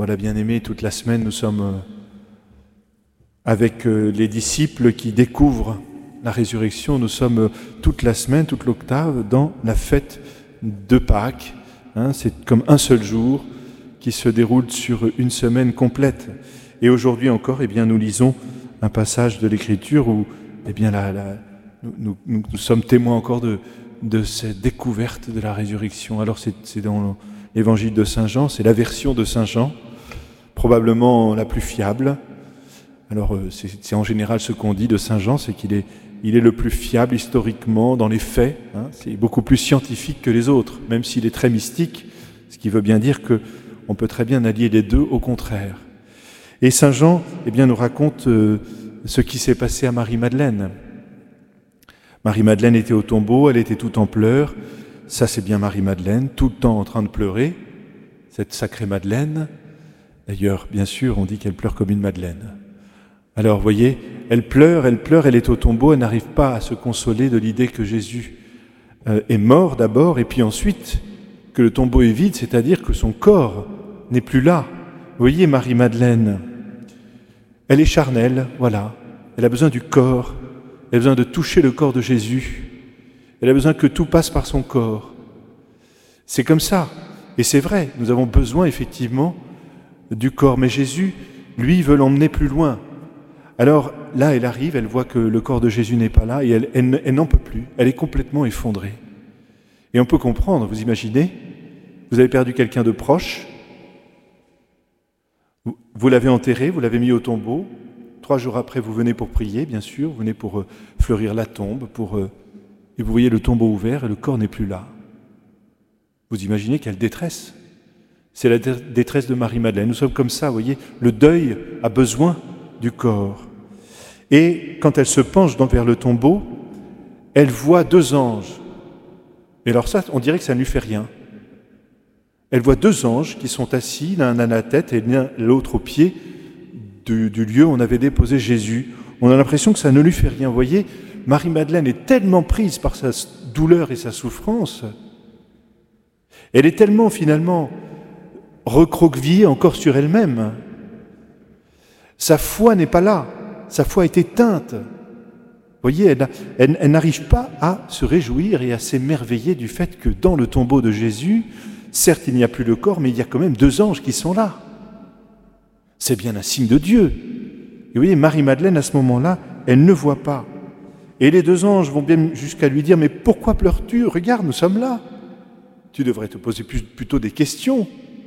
Voilà, bien-aimés, toute la semaine, nous sommes avec les disciples qui découvrent la résurrection. Nous sommes toute la semaine, toute l'octave, dans la fête de Pâques. C'est comme un seul jour qui se déroule sur une semaine complète. Et aujourd'hui encore, nous lisons un passage de l'Écriture où nous sommes témoins encore de cette découverte de la résurrection. Alors c'est dans l'évangile de Saint Jean, c'est la version de Saint Jean, probablement la plus fiable. Alors c'est en général ce qu'on dit de Saint Jean, c'est qu'il est le plus fiable historiquement dans les faits. C'est beaucoup plus scientifique que les autres, même s'il est très mystique, ce qui veut bien dire qu'on peut très bien allier les deux au contraire. Et Saint Jean nous raconte ce qui s'est passé à Marie-Madeleine. Marie-Madeleine était au tombeau, elle était toute en pleurs. Ça, c'est bien Marie-Madeleine, tout le temps en train de pleurer, cette sacrée Madeleine. D'ailleurs, bien sûr, on dit qu'elle pleure comme une Madeleine. Alors, vous voyez, elle pleure, elle est au tombeau, elle n'arrive pas à se consoler de l'idée que Jésus est mort d'abord, et puis ensuite que le tombeau est vide, c'est-à-dire que son corps n'est plus là. Vous voyez, Marie-Madeleine, elle est charnelle, voilà. Elle a besoin du corps, elle a besoin de toucher le corps de Jésus. Elle a besoin que tout passe par son corps. C'est comme ça. Et c'est vrai, nous avons besoin effectivement du corps. Mais Jésus, lui, veut l'emmener plus loin. Alors là, elle arrive, elle voit que le corps de Jésus n'est pas là et elle n'en peut plus. Elle est complètement effondrée. Et on peut comprendre, vous imaginez, vous avez perdu quelqu'un de proche, vous l'avez enterré, vous l'avez mis au tombeau. 3 jours après, vous venez pour prier, bien sûr, vous venez pour fleurir la tombe, et vous voyez le tombeau ouvert et le corps n'est plus là. Vous imaginez quelle détresse. C'est la détresse de Marie-Madeleine. Nous sommes comme ça, vous voyez, le deuil a besoin du corps. Et quand elle se penche vers le tombeau, elle voit 2 anges. Et alors ça, on dirait que ça ne lui fait rien. Elle voit 2 anges qui sont assis, l'un à la tête et l'autre au pied du lieu où on avait déposé Jésus. On a l'impression que ça ne lui fait rien. Vous voyez, Marie-Madeleine est tellement prise par sa douleur et sa souffrance, elle est tellement finalement recroquevillée encore sur elle-même. Sa foi n'est pas là, sa foi est éteinte. Vous voyez, elle n'arrive pas à se réjouir et à s'émerveiller du fait que dans le tombeau de Jésus, certes il n'y a plus le corps, mais il y a quand même 2 anges qui sont là. C'est bien un signe de Dieu. Et vous voyez, Marie-Madeleine, à ce moment-là, elle ne voit pas. Et les 2 anges vont bien jusqu'à lui dire « Mais pourquoi pleures-tu ? Regarde, nous sommes là. Tu devrais te poser plutôt des questions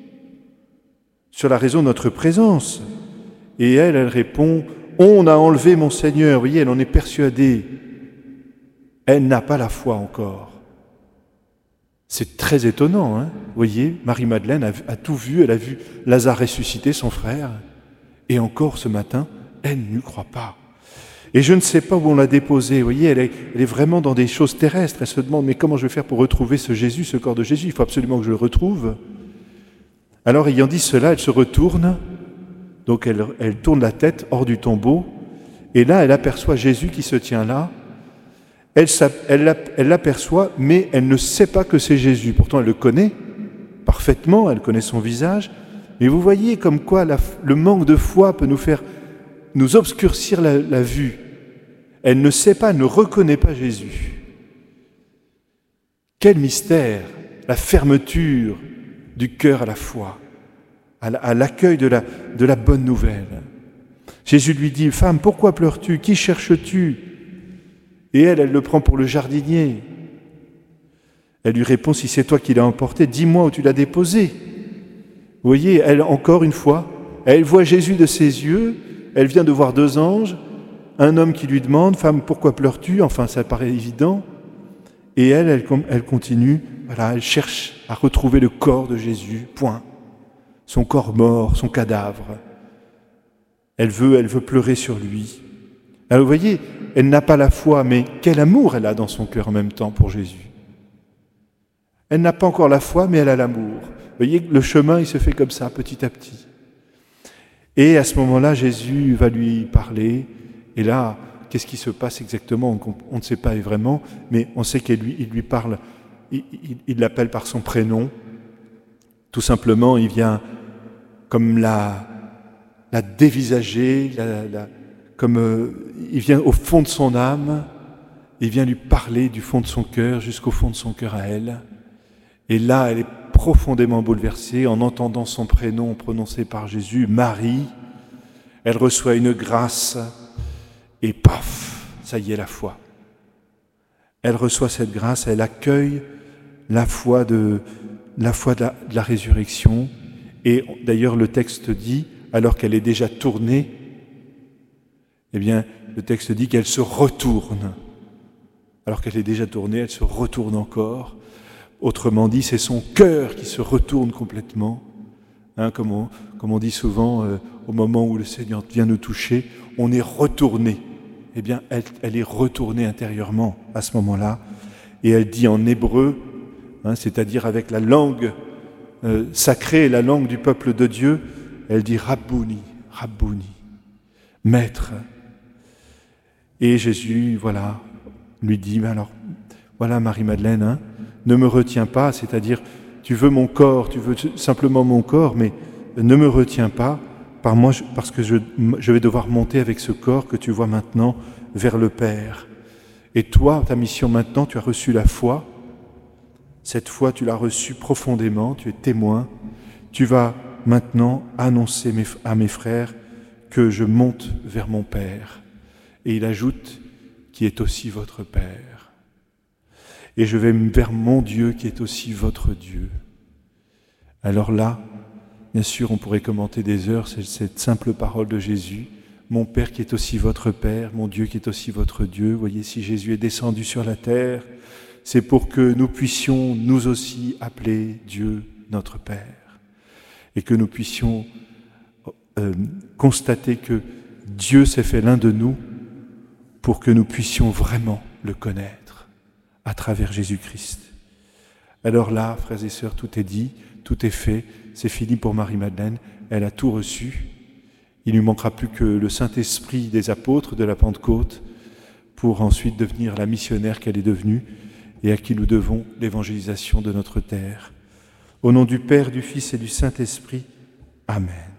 sur la raison de notre présence. » Et elle répond « On a enlevé mon Seigneur. » Vous voyez, elle en est persuadée. Elle n'a pas la foi encore. C'est très étonnant, hein ? Vous voyez, Marie-Madeleine a tout vu. Elle a vu Lazare ressusciter, son frère. Et encore ce matin, elle n'y croit pas. Et je ne sais pas où on l'a déposée. Vous voyez, elle est vraiment dans des choses terrestres. Elle se demande, mais comment je vais faire pour retrouver ce Jésus, ce corps de Jésus ? Il faut absolument que je le retrouve. Alors, ayant dit cela, elle se retourne. Donc, elle tourne la tête hors du tombeau. Et là, elle aperçoit Jésus qui se tient là. Elle l'aperçoit, mais elle ne sait pas que c'est Jésus. Pourtant, elle le connaît parfaitement. Elle connaît son visage. Mais vous voyez comme quoi le manque de foi peut nous obscurcir la vue. Elle ne sait pas, elle ne reconnaît pas Jésus. Quel mystère, la fermeture du cœur à la foi, à l'accueil de la bonne nouvelle. Jésus lui dit « Femme, pourquoi pleures-tu ? Qui cherches-tu » Et elle le prend pour le jardinier. Elle lui répond « Si c'est toi qui l'as emporté, dis-moi où tu l'as déposé. » Vous voyez, elle, encore une fois, elle voit Jésus de ses yeux, elle vient de voir 2 anges, un homme qui lui demande « Femme, pourquoi pleures-tu » Enfin, ça paraît évident. Et elle continue, voilà, elle cherche à retrouver le corps de Jésus, point. Son corps mort, son cadavre. Elle veut pleurer sur lui. Alors vous voyez, elle n'a pas la foi, mais quel amour elle a dans son cœur en même temps pour Jésus. Elle n'a pas encore la foi, mais elle a l'amour. Vous voyez, le chemin, il se fait comme ça, petit à petit. Et à ce moment-là, Jésus va lui parler. Et là, qu'est-ce qui se passe exactement ? On ne sait pas vraiment, mais on sait qu'il lui parle, il l'appelle par son prénom. Tout simplement, il vient comme la dévisager, comme il vient au fond de son âme, il vient lui parler du fond de son cœur, jusqu'au fond de son cœur à elle. Et là, elle est profondément bouleversée en entendant son prénom prononcé par Jésus, Marie. Elle reçoit une grâce et paf, ça y est, la foi. Elle reçoit cette grâce, elle accueille la foi de la résurrection. Et d'ailleurs, le texte dit, alors qu'elle est déjà tournée, eh bien, le texte dit qu'elle se retourne. Alors qu'elle est déjà tournée, elle se retourne encore. Autrement dit, c'est son cœur qui se retourne complètement. Comme on dit souvent, au moment où le Seigneur vient nous toucher, on est retourné. Eh bien, elle est retournée intérieurement à ce moment-là. Et elle dit en hébreu, c'est-à-dire avec la langue sacrée, la langue du peuple de Dieu, elle dit Rabbouni, Rabbouni, maître. Et Jésus, lui dit, mais alors, voilà Marie-Madeleine, ne me retiens pas, c'est-à-dire, tu veux mon corps, tu veux simplement mon corps, mais ne me retiens pas par moi, parce que je vais devoir monter avec ce corps que tu vois maintenant vers le Père. Et toi, ta mission maintenant, tu as reçu la foi. Cette foi, tu l'as reçue profondément, tu es témoin. Tu vas maintenant annoncer à mes frères que je monte vers mon Père. Et il ajoute, qui est aussi votre Père. Et je vais vers mon Dieu, qui est aussi votre Dieu. Alors là, bien sûr, on pourrait commenter des heures cette simple parole de Jésus. Mon Père qui est aussi votre Père, mon Dieu qui est aussi votre Dieu. Vous voyez, si Jésus est descendu sur la terre, c'est pour que nous puissions nous aussi appeler Dieu notre Père. Et que nous puissions constater que Dieu s'est fait l'un de nous pour que nous puissions vraiment le connaître à travers Jésus-Christ. Alors là, frères et sœurs, tout est dit, tout est fait, c'est fini pour Marie-Madeleine, elle a tout reçu. Il ne lui manquera plus que le Saint-Esprit des apôtres de la Pentecôte pour ensuite devenir la missionnaire qu'elle est devenue et à qui nous devons l'évangélisation de notre terre. Au nom du Père, du Fils et du Saint-Esprit, Amen.